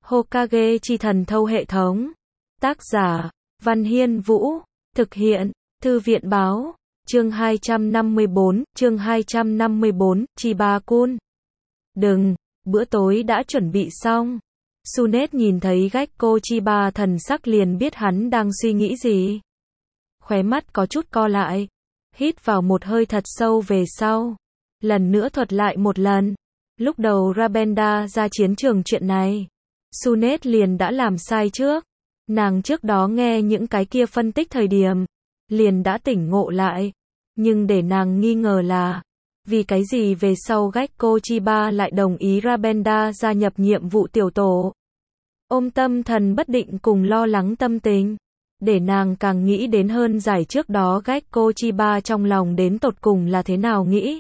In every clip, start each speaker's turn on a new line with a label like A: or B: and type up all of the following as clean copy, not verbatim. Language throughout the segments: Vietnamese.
A: Hokage chi thần thâu hệ thống. Tác giả, Văn Hiên Vũ. Thực hiện, Thư viện báo. Chương 254, Chiba-kun. Đừng, bữa tối đã chuẩn bị xong. Sunet nhìn thấy Gekko Chiba thần sắc liền biết hắn đang suy nghĩ gì. Khóe mắt có chút co lại. Hít vào một hơi thật sâu về sau. Lần nữa thuật lại một lần. Lúc đầu Rabenda ra chiến trường chuyện này, Sunet liền đã làm sai trước. Nàng trước đó nghe những cái kia phân tích thời điểm, liền đã tỉnh ngộ lại. Nhưng để nàng nghi ngờ là, vì cái gì về sau Gekko Chiba lại đồng ý Rabenda gia nhập nhiệm vụ tiểu tổ. Ôm tâm thần bất định cùng lo lắng tâm tình, để nàng càng nghĩ đến hơn giải trước đó Gekko Chiba trong lòng đến tột cùng là thế nào nghĩ.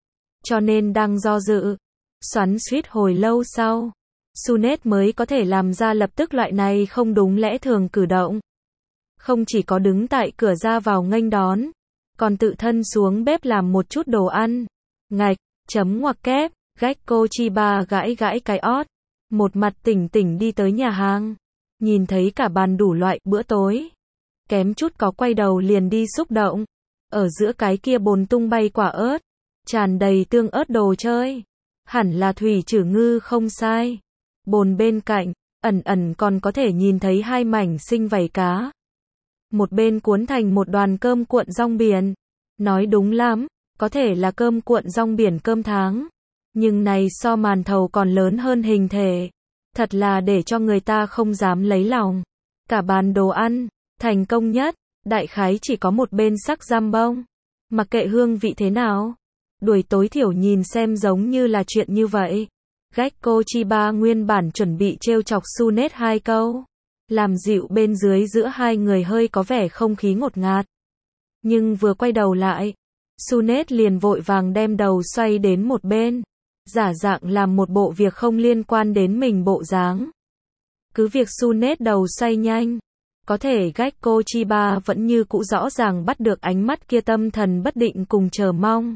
A: Cho nên đang do dự, xoắn xuýt hồi lâu sau, Sunet mới có thể làm ra lập tức loại này không đúng lẽ thường cử động. Không chỉ có đứng tại cửa ra vào nghênh đón, còn tự thân xuống bếp làm một chút đồ ăn. Ngạch, chấm ngoặc kép, Gekko Chiba gãi gãi cái ót, một mặt tỉnh tỉnh đi tới nhà hàng, nhìn thấy cả bàn đủ loại bữa tối, kém chút có quay đầu liền đi xúc động. Ở giữa cái kia bồn tung bay quả ớt, tràn đầy tương ớt đồ chơi, hẳn là thủy trử ngư không sai. Bồn bên cạnh, ẩn ẩn còn có thể nhìn thấy hai mảnh xinh vảy cá. Một bên cuốn thành một đoàn cơm cuộn rong biển. Nói đúng lắm, có thể là cơm cuộn rong biển cơm tháng. Nhưng này so màn thầu còn lớn hơn hình thể. Thật là để cho người ta không dám lấy lòng. Cả bàn đồ ăn, thành công nhất, đại khái chỉ có một bên sắc giam bông. Mặc kệ hương vị thế nào, đuổi tối thiểu nhìn xem giống như là chuyện như vậy. Gekko Chiba nguyên bản chuẩn bị trêu chọc Sunet hai câu, làm dịu bên dưới giữa hai người hơi có vẻ không khí ngột ngạt. Nhưng vừa quay đầu lại, Sunet liền vội vàng đem đầu xoay đến một bên, giả dạng làm một bộ việc không liên quan đến mình bộ dáng. Cứ việc Sunet đầu xoay nhanh, có thể Gekko Chiba vẫn như cũ rõ ràng bắt được ánh mắt kia tâm thần bất định cùng chờ mong.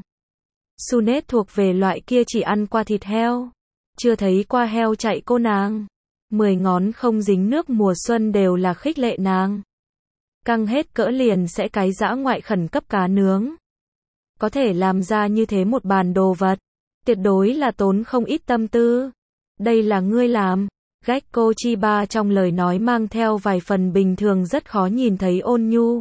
A: Sunet thuộc về loại kia chỉ ăn qua thịt heo, chưa thấy qua heo chạy cô nàng. 10 ngón không dính nước mùa xuân đều là khích lệ nàng. Căng hết cỡ liền sẽ cái dã ngoại khẩn cấp cá nướng. Có thể làm ra như thế một bàn đồ vật, tuyệt đối là tốn không ít tâm tư. Đây là ngươi làm. Gekko Chiba trong lời nói mang theo vài phần bình thường rất khó nhìn thấy ôn nhu.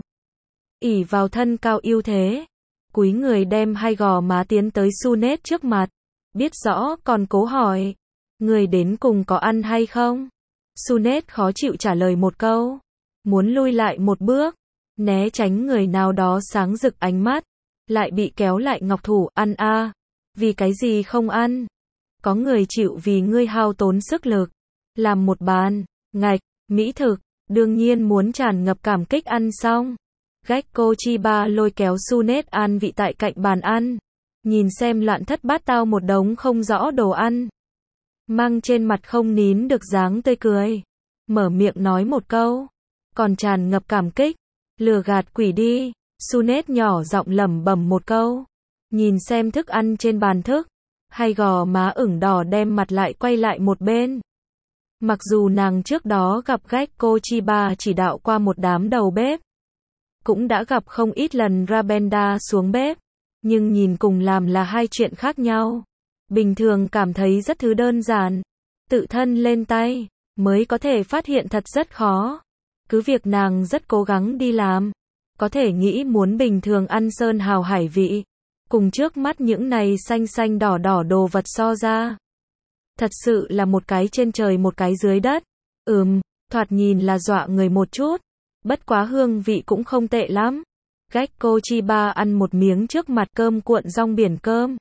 A: Ỷ vào thân cao ưu thế, cúi người đem hai gò má tiến tới Sunet trước mặt, biết rõ còn cố hỏi, người đến cùng có ăn hay không? Sunet khó chịu trả lời một câu, muốn lui lại một bước, né tránh người nào đó sáng rực ánh mắt, lại bị kéo lại ngọc thủ, ăn a, vì cái gì không ăn? Có người chịu vì ngươi hao tốn sức lực, làm một bàn, ngạch, mỹ thực, đương nhiên muốn tràn ngập cảm kích ăn xong. Gekko Chiba lôi kéo Sunet an vị tại cạnh bàn ăn, nhìn xem loạn thất bát tao một đống không rõ đồ ăn. Mang trên mặt không nín được dáng tươi cười, mở miệng nói một câu, còn tràn ngập cảm kích, lừa gạt quỷ đi. Sunet nhỏ giọng lẩm bẩm một câu, nhìn xem thức ăn trên bàn thức, hai gò má ửng đỏ đem mặt lại quay lại một bên. Mặc dù nàng trước đó gặp Gekko Chiba chỉ đạo qua một đám đầu bếp, cũng đã gặp không ít lần Rabenda xuống bếp, nhưng nhìn cùng làm là hai chuyện khác nhau. Bình thường cảm thấy rất thứ đơn giản, tự thân lên tay, mới có thể phát hiện thật rất khó. Cứ việc nàng rất cố gắng đi làm, có thể nghĩ muốn bình thường ăn sơn hào hải vị, cùng trước mắt những này xanh xanh đỏ đỏ đồ vật so ra. Thật sự là một cái trên trời một cái dưới đất. Thoạt nhìn là dọa người một chút, bất quá hương vị cũng không tệ lắm. Gekko Chiba ăn một miếng trước mặt cơm cuộn rong biển cơm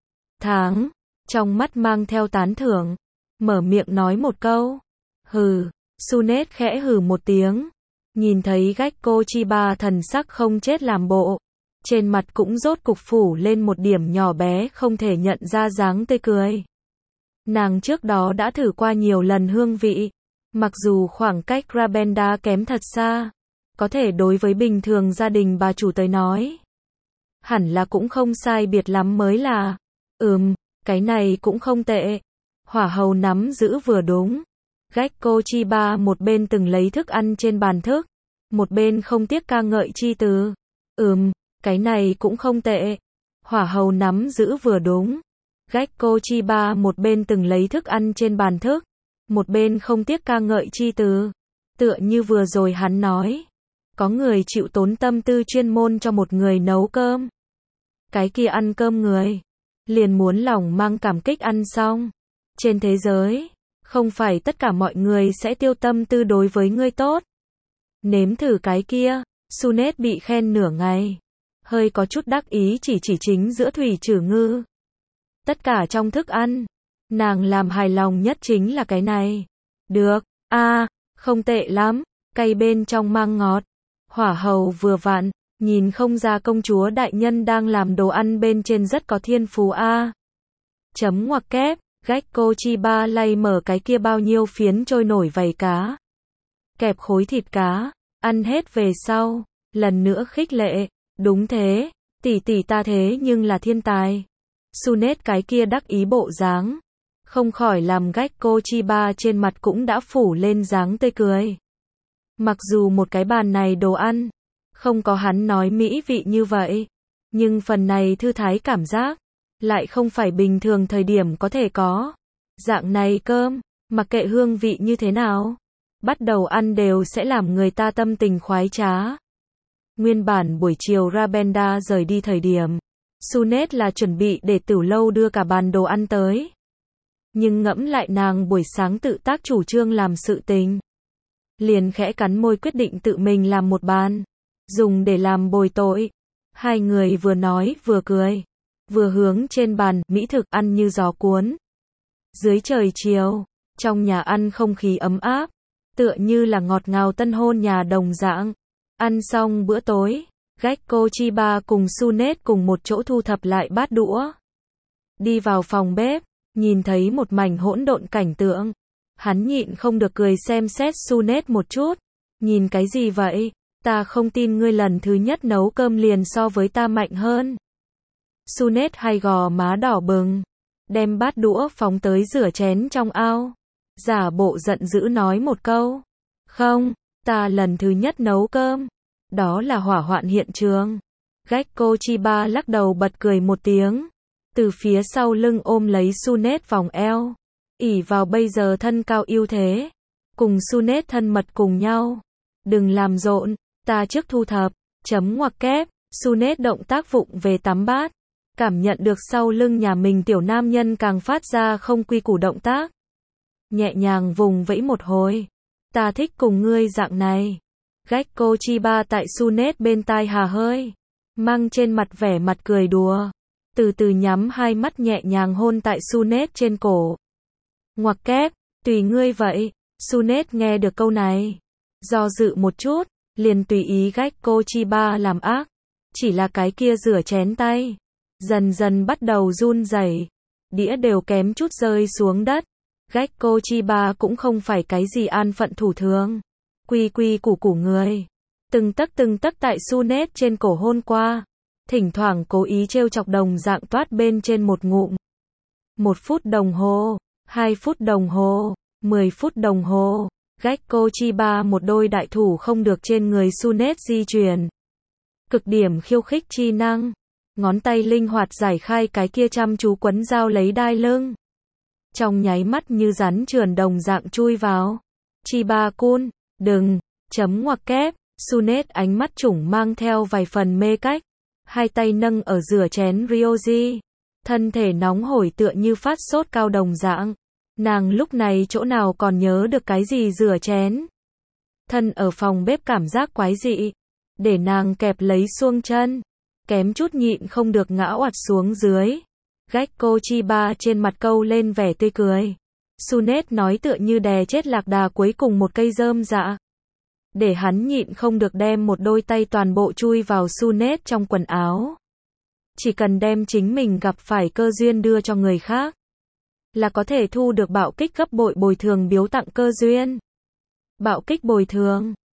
A: tháng, trong mắt mang theo tán thưởng, mở miệng nói một câu, hừ. Sunet khẽ hừ một tiếng, nhìn thấy Gekko Chiba thần sắc không chết làm bộ, trên mặt cũng rốt cục phủ lên một điểm nhỏ bé không thể nhận ra dáng tươi cười. Nàng trước đó đã thử qua nhiều lần hương vị, mặc dù khoảng cách Rabenda kém thật xa, có thể đối với bình thường gia đình bà chủ tới nói, hẳn là cũng không sai biệt lắm mới là. Cái này cũng không tệ. Hỏa hầu nắm giữ vừa đúng. Gecko Chiba một bên từng lấy thức ăn trên bàn thức, một bên không tiếc ca ngợi chi từ. Cái này cũng không tệ. Hỏa hầu nắm giữ vừa đúng. Gecko Chiba một bên từng lấy thức ăn trên bàn thức, một bên không tiếc ca ngợi chi từ. Tựa như vừa rồi hắn nói, có người chịu tốn tâm tư chuyên môn cho một người nấu cơm. Cái kia ăn cơm người, liền muốn lòng mang cảm kích ăn xong. Trên thế giới, không phải tất cả mọi người sẽ tiêu tâm tư đối với ngươi tốt. Nếm thử cái kia, Sunet bị khen nửa ngày. Hơi có chút đắc ý chỉ chính giữa thủy trừ ngư. Tất cả trong thức ăn, nàng làm hài lòng nhất chính là cái này. Được, không tệ lắm, cay bên trong mang ngọt. Hỏa hầu vừa vặn, nhìn không ra công chúa đại nhân đang làm đồ ăn bên trên rất có thiên phú Chấm ngoặc kép, Gecko Chiba lay mở cái kia bao nhiêu phiến trôi nổi vảy cá. Kẹp khối thịt cá, ăn hết về sau, lần nữa khích lệ, đúng thế, tỷ tỷ ta thế nhưng là thiên tài. Sunet cái kia đắc ý bộ dáng, không khỏi làm Gecko Chiba trên mặt cũng đã phủ lên dáng tươi cười. Mặc dù một cái bàn này đồ ăn, không có hắn nói mỹ vị như vậy, nhưng phần này thư thái cảm giác, lại không phải bình thường thời điểm có thể có. Dạng này cơm, mặc kệ hương vị như thế nào, bắt đầu ăn đều sẽ làm người ta tâm tình khoái trá. Nguyên bản buổi chiều Rabenda rời đi thời điểm, Sunet là chuẩn bị để Tiểu Lâu đưa cả bàn đồ ăn tới. Nhưng ngẫm lại nàng buổi sáng tự tác chủ trương làm sự tình, liền khẽ cắn môi quyết định tự mình làm một bàn, dùng để làm bồi tội. Hai người vừa nói vừa cười, vừa hướng trên bàn mỹ thực ăn như gió cuốn. Dưới trời chiều, trong nhà ăn không khí ấm áp, tựa như là ngọt ngào tân hôn nhà đồng dạng. Ăn xong bữa tối, Gecko Chiba cùng Sunet cùng một chỗ thu thập lại bát đũa. Đi vào phòng bếp, nhìn thấy một mảnh hỗn độn cảnh tượng. Hắn nhịn không được cười xem xét Sunet một chút. Nhìn cái gì vậy? Ta không tin ngươi lần thứ nhất nấu cơm liền so với ta mạnh hơn. Sunet hai gò má đỏ bừng, đem bát đũa phóng tới rửa chén trong ao. Giả bộ giận dữ nói một câu. Không, ta lần thứ nhất nấu cơm. Đó là hỏa hoạn hiện trường. Gecko Chiba lắc đầu bật cười một tiếng. Từ phía sau lưng ôm lấy Sunet vòng eo. Ỷ vào bây giờ thân cao ưu thế. Cùng Sunet thân mật cùng nhau. Đừng làm rộn, ta trước thu thập. Chấm ngoặc kép, Sunet động tác vụng về tắm bát. Cảm nhận được sau lưng nhà mình tiểu nam nhân càng phát ra không quy củ động tác. Nhẹ nhàng vùng vẫy một hồi. Ta thích cùng ngươi dạng này. Gecko Chiba tại Sunet bên tai hà hơi, mang trên mặt vẻ mặt cười đùa. Từ từ nhắm hai mắt nhẹ nhàng hôn tại Sunet trên cổ. Ngoặc kép, tùy ngươi vậy. Sunet nghe được câu này, do dự một chút, liền tùy ý Gecko Chiba làm ác. Chỉ là cái kia rửa chén tay, dần dần bắt đầu run rẩy, đĩa đều kém chút rơi xuống đất. Gecko Chiba cũng không phải cái gì an phận thủ thường, quy quy củ củ người. Từng tấc tại Sunet trên cổ hôn qua, thỉnh thoảng cố ý trêu chọc đồng dạng toát bên trên một ngụm. 1 phút đồng hồ, 2 phút đồng hồ, 10 phút đồng hồ, Gecko Chiba một đôi đại thủ không được trên người Sunet di chuyển. Cực điểm khiêu khích chi năng, ngón tay linh hoạt giải khai cái kia chăm chú quấn dao lấy đai lưng. Trong nháy mắt như rắn trườn đồng dạng chui vào. Chiba-kun, đừng, chấm ngoặc kép, Sunet ánh mắt trũng mang theo vài phần mê cách. Hai tay nâng ở rửa chén ryoji. Thân thể nóng hổi tựa như phát sốt cao đồng dạng. Nàng lúc này chỗ nào còn nhớ được cái gì rửa chén. Thân ở phòng bếp cảm giác quái dị. Để nàng kẹp lấy xuông chân. Kém chút nhịn không được ngã oặt xuống dưới. Gecko Chiba trên mặt câu lên vẻ tươi cười. Sunet nói tựa như đè chết lạc đà cuối cùng một cây rơm rạ. Để hắn nhịn không được đem một đôi tay toàn bộ chui vào Sunet trong quần áo. Chỉ cần đem chính mình gặp phải cơ duyên đưa cho người khác, là có thể thu được bạo kích gấp bội bồi thường biếu tặng cơ duyên. Bạo kích bồi thường.